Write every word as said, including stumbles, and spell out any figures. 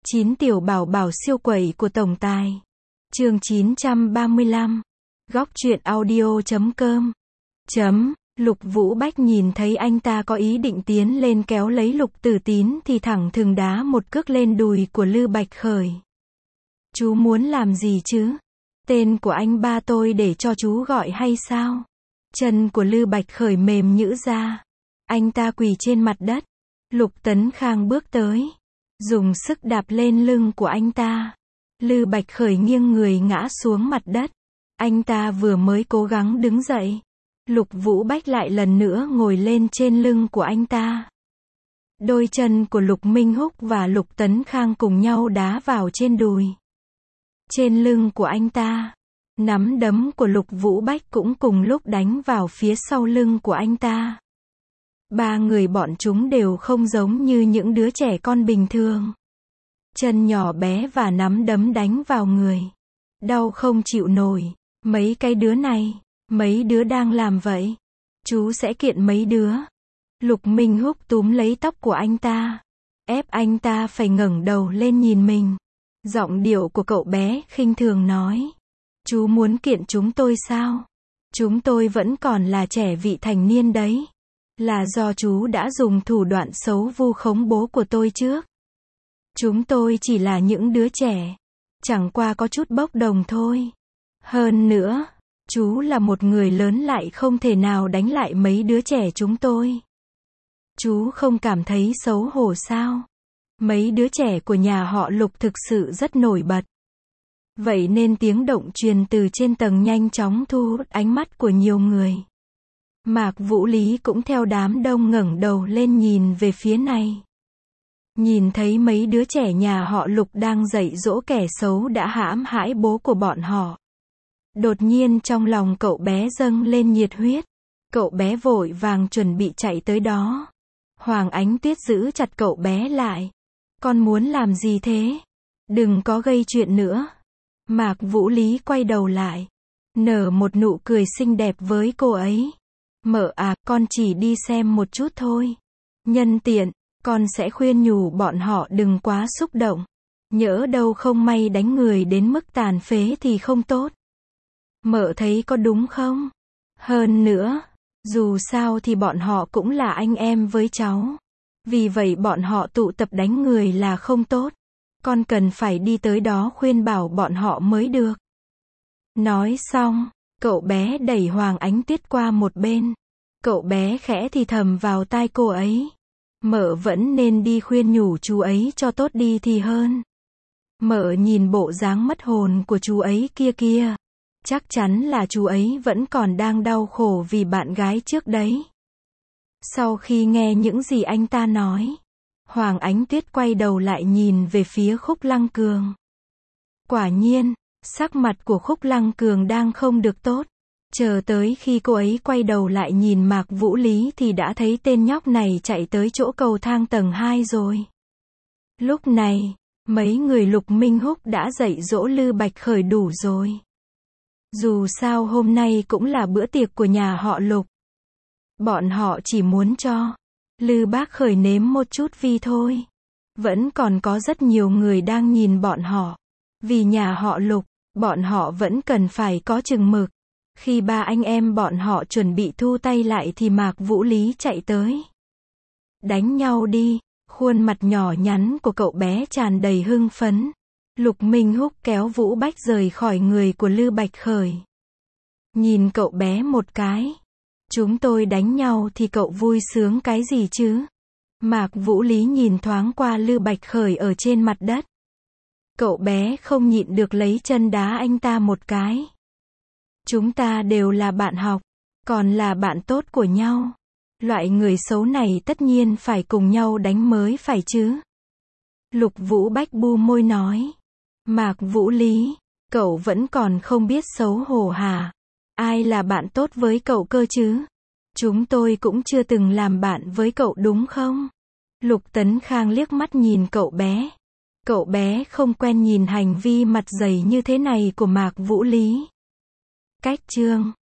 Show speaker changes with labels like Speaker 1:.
Speaker 1: chín tiểu bảo bảo siêu quẩy của tổng tài. Chương chín trăm ba mươi lăm. Góc truyện audio chấm com. Chấm. Lục Vũ Bách nhìn thấy anh ta có ý định tiến lên kéo lấy Lục Tử Tín thì thẳng thừng đá một cước lên đùi của Lư Bạch Khởi. Chú muốn làm gì chứ? Tên của anh ba tôi để cho chú gọi hay sao? Chân của Lư Bạch Khởi mềm nhũn ra. Anh ta quỳ trên mặt đất. Lục Tấn Khang bước tới, dùng sức đạp lên lưng của anh ta. Lư Bạch Khởi nghiêng người ngã xuống mặt đất. Anh ta vừa mới cố gắng đứng dậy, Lục Vũ Bách lại lần nữa ngồi lên trên lưng của anh ta. Đôi chân của Lục Minh Húc và Lục Tấn Khang cùng nhau đá vào trên đùi, trên lưng của anh ta. Nắm đấm của Lục Vũ Bách cũng cùng lúc đánh vào phía sau lưng của anh ta. Ba người bọn chúng đều không giống như những đứa trẻ con bình thường. Chân nhỏ bé và nắm đấm đánh vào người. Đau không chịu nổi. Mấy cái đứa này, mấy đứa đang làm vậy. Chú sẽ kiện mấy đứa. Lục Minh Húc túm lấy tóc của anh ta, ép anh ta phải ngẩng đầu lên nhìn mình. Giọng điệu của cậu bé khinh thường nói. Chú muốn kiện chúng tôi sao? Chúng tôi vẫn còn là trẻ vị thành niên đấy. Là do chú đã dùng thủ đoạn xấu vu khống bố của tôi trước. Chúng tôi chỉ là những đứa trẻ, chẳng qua có chút bốc đồng thôi. Hơn nữa, chú là một người lớn lại không thể nào đánh lại mấy đứa trẻ chúng tôi. Chú không cảm thấy xấu hổ sao? Mấy đứa trẻ của nhà họ Lục thực sự rất nổi bật. Vậy nên tiếng động truyền từ trên tầng nhanh chóng thu hút ánh mắt của nhiều người. Mạc Vũ Lý cũng theo đám đông ngẩng đầu lên nhìn về phía này. Nhìn thấy mấy đứa trẻ nhà họ Lục đang dạy dỗ kẻ xấu đã hãm hại bố của bọn họ. Đột nhiên trong lòng cậu bé dâng lên nhiệt huyết. Cậu bé vội vàng chuẩn bị chạy tới đó. Hoàng Ánh Tuyết giữ chặt cậu bé lại. Con muốn làm gì thế? Đừng có gây chuyện nữa. Mạc Vũ Lý quay đầu lại, nở một nụ cười xinh đẹp với cô ấy. Mợ à, con chỉ đi xem một chút thôi. Nhân tiện, con sẽ khuyên nhủ bọn họ đừng quá xúc động. Nhỡ đâu không may đánh người đến mức tàn phế thì không tốt. Mợ thấy có đúng không? Hơn nữa, dù sao thì bọn họ cũng là anh em với cháu. Vì vậy bọn họ tụ tập đánh người là không tốt. Con cần phải đi tới đó khuyên bảo bọn họ mới được. Nói xong, cậu bé đẩy Hoàng Ánh Tuyết qua một bên. Cậu bé khẽ thì thầm vào tai cô ấy. Mợ vẫn nên đi khuyên nhủ chú ấy cho tốt đi thì hơn. Mợ nhìn bộ dáng mất hồn của chú ấy kia kia. Chắc chắn là chú ấy vẫn còn đang đau khổ vì bạn gái trước đấy. Sau khi nghe những gì anh ta nói, Hoàng Ánh Tuyết quay đầu lại nhìn về phía Khúc Lăng Cường. Quả nhiên, sắc mặt của Khúc Lăng Cường đang không được tốt. Chờ tới khi cô ấy quay đầu lại nhìn Mạc Vũ Lý thì đã thấy tên nhóc này chạy tới chỗ cầu thang tầng hai rồi. Lúc này, mấy người Lục Minh Húc đã dạy dỗ Lư Bạch Khởi đủ rồi. Dù sao hôm nay cũng là bữa tiệc của nhà họ Lục. Bọn họ chỉ muốn cho Lư Bác Khởi nếm một chút vi thôi. Vẫn còn có rất nhiều người đang nhìn bọn họ. Vì nhà họ Lục, bọn họ vẫn cần phải có chừng mực. Khi ba anh em bọn họ chuẩn bị thu tay lại thì Mạc Vũ Lý chạy tới. Đánh nhau đi. Khuôn mặt nhỏ nhắn của cậu bé tràn đầy hưng phấn. Lục Minh Húc kéo Vũ Bách rời khỏi người của Lư Bạch Khởi. Nhìn cậu bé một cái. Chúng tôi đánh nhau thì cậu vui sướng cái gì chứ? Mạc Vũ Lý nhìn thoáng qua Lư Bạch Khởi ở trên mặt đất. Cậu bé không nhịn được lấy chân đá anh ta một cái. Chúng ta đều là bạn học, còn là bạn tốt của nhau. Loại người xấu này tất nhiên phải cùng nhau đánh mới phải chứ. Lục Vũ Bách bu môi nói. Mạc Vũ Lý, cậu vẫn còn không biết xấu hổ hả? Ai là bạn tốt với cậu cơ chứ? Chúng tôi cũng chưa từng làm bạn với cậu đúng không? Lục Tấn Khang liếc mắt nhìn cậu bé. Cậu bé không quen nhìn hành vi mặt dày như thế này của Mạc Vũ Lý. Cách chương